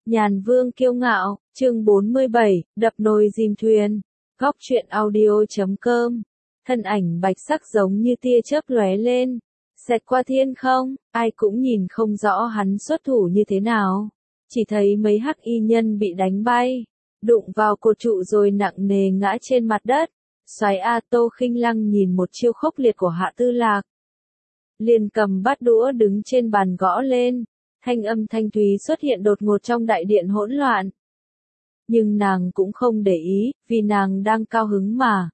Nhàn Vương kiêu ngạo, chương 47, đập nồi dìm thuyền. Góc truyện audio.com. Thân ảnh bạch sắc giống như tia chớp lóe lên, xẹt qua thiên không, ai cũng nhìn không rõ hắn xuất thủ như thế nào. Chỉ thấy mấy hắc y nhân bị đánh bay, đụng vào cột trụ rồi nặng nề ngã trên mặt đất. Soái A Tô Khinh Lăng nhìn một chiêu khốc liệt của Hạ Tư Lạc, liền cầm bát đũa đứng trên bàn gõ lên. Thanh âm thanh thúy xuất hiện đột ngột trong đại điện hỗn loạn. Nhưng nàng cũng không để ý, vì nàng đang cao hứng mà.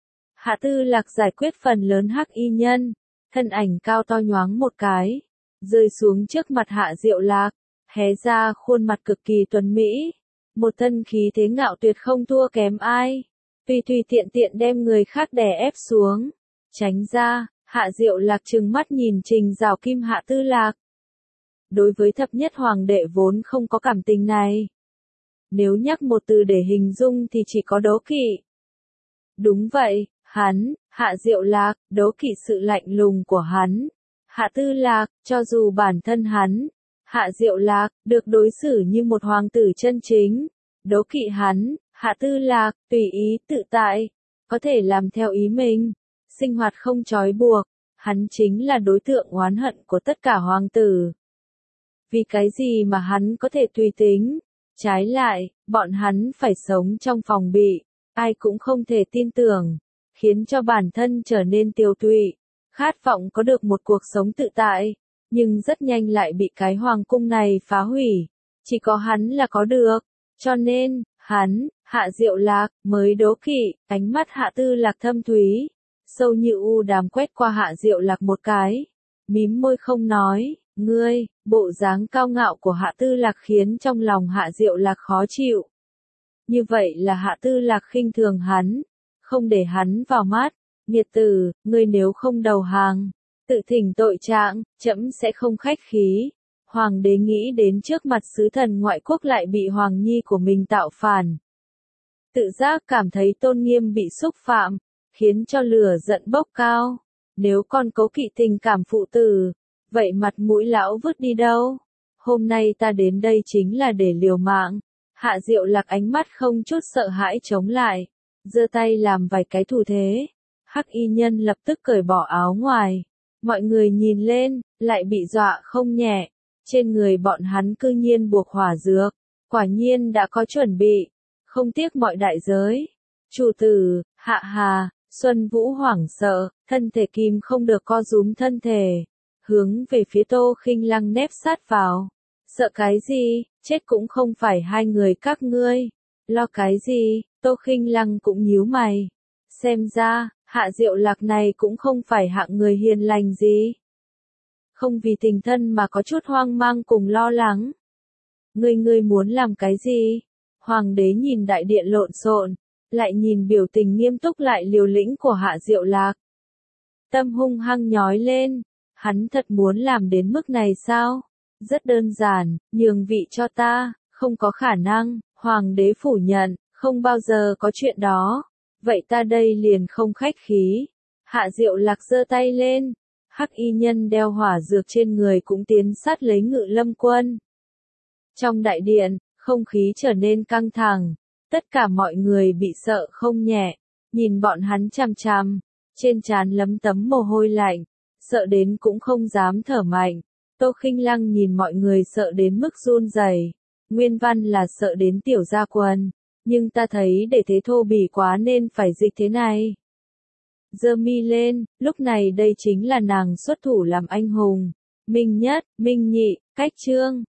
Hạ Tư Lạc giải quyết phần lớn hắc y nhân, thân ảnh cao to nhoáng một cái, rơi xuống trước mặt Hạ Diệu Lạc, hé ra khuôn mặt cực kỳ tuấn mỹ, một thân khí thế ngạo tuyệt không thua kém ai, tùy tùy tiện tiện đem người khác đè ép xuống. Tránh ra, Hạ Diệu Lạc trừng mắt nhìn Trình Giảo Kim Hạ Tư Lạc. Đối với thập nhất hoàng đệ vốn không có cảm tình này. Nếu nhắc một từ để hình dung thì chỉ có đố kỵ. Đúng vậy, hắn, Hạ Diệu Lạc, đố kỵ sự lạnh lùng của hắn. Hạ Tư Lạc, cho dù bản thân hắn, Hạ Diệu Lạc, được đối xử như một hoàng tử chân chính. Đố kỵ hắn, Hạ Tư Lạc, tùy ý tự tại, có thể làm theo ý mình, sinh hoạt không trói buộc. Hắn chính là đối tượng oán hận của tất cả hoàng tử. Vì cái gì mà hắn có thể tùy tính? Trái lại, bọn hắn phải sống trong phòng bị, ai cũng không thể tin tưởng, khiến cho bản thân trở nên tiêu tụy, khát vọng có được một cuộc sống tự tại, nhưng rất nhanh lại bị cái hoàng cung này phá hủy. Chỉ có hắn là có được, cho nên, hắn, Hạ Diệu Lạc, mới đố kỵ. Ánh mắt Hạ Tư Lạc thâm thúy, sâu như u đàm quét qua Hạ Diệu Lạc một cái, mím môi không nói. Ngươi, bộ dáng cao ngạo của Hạ Tư Lạc khiến trong lòng Hạ Diệu Lạc khó chịu. Như vậy là Hạ Tư Lạc khinh thường hắn, không để hắn vào mắt. Nghiệt tử, ngươi nếu không đầu hàng, tự thỉnh tội trạng, trẫm sẽ không khách khí. Hoàng đế nghĩ đến trước mặt sứ thần ngoại quốc lại bị hoàng nhi của mình tạo phản. Tự giác cảm thấy tôn nghiêm bị xúc phạm, khiến cho lửa giận bốc cao. Nếu còn cố kỵ tình cảm phụ tử, vậy mặt mũi lão vứt đi đâu? Hôm nay ta đến đây chính là để liều mạng. Hạ Diệu Lạc ánh mắt không chút sợ hãi chống lại, giơ tay làm vài cái thủ thế. Hắc y nhân lập tức cởi bỏ áo ngoài. Mọi người nhìn lên, lại bị dọa không nhẹ. Trên người bọn hắn cư nhiên buộc hỏa dược. Quả nhiên đã có chuẩn bị, không tiếc mọi đại giới. Chủ tử, Hạ Hà, Xuân Vũ hoảng sợ, thân thể kim không được co rúm thân thể. Hướng về phía Tô Khinh Lăng nép sát vào. Sợ cái gì, chết cũng không phải hai người các ngươi. Lo cái gì, Tô Khinh Lăng cũng nhíu mày. Xem ra, Hạ Diệu Lạc này cũng không phải hạng người hiền lành gì. Không vì tình thân mà có chút hoang mang cùng lo lắng. Ngươi muốn làm cái gì? Hoàng đế nhìn đại điện lộn xộn, lại nhìn biểu tình nghiêm túc lại liều lĩnh của Hạ Diệu Lạc. Tâm hung hăng nhói lên. Hắn thật muốn làm đến mức này sao? Rất đơn giản, nhường vị cho ta, không có khả năng. Hoàng đế phủ nhận, không bao giờ có chuyện đó. Vậy ta đây liền không khách khí. Hạ Diệu Lạc giơ tay lên, hắc y nhân đeo hỏa dược trên người cũng tiến sát lấy Ngự Lâm Quân. Trong đại điện, không khí trở nên căng thẳng, tất cả mọi người bị sợ không nhẹ, nhìn bọn hắn chằm chằm, trên trán lấm tấm mồ hôi lạnh. Sợ đến cũng không dám thở mạnh. Tô Khinh Lăng nhìn mọi người sợ đến mức run rẩy. Nguyên văn là sợ đến tiểu gia quần, nhưng ta thấy để thế thô bỉ quá nên phải dịch thế này. Giơ mi lên, lúc này đây chính là nàng xuất thủ làm anh hùng. Minh nhất, minh nhị, cách trương,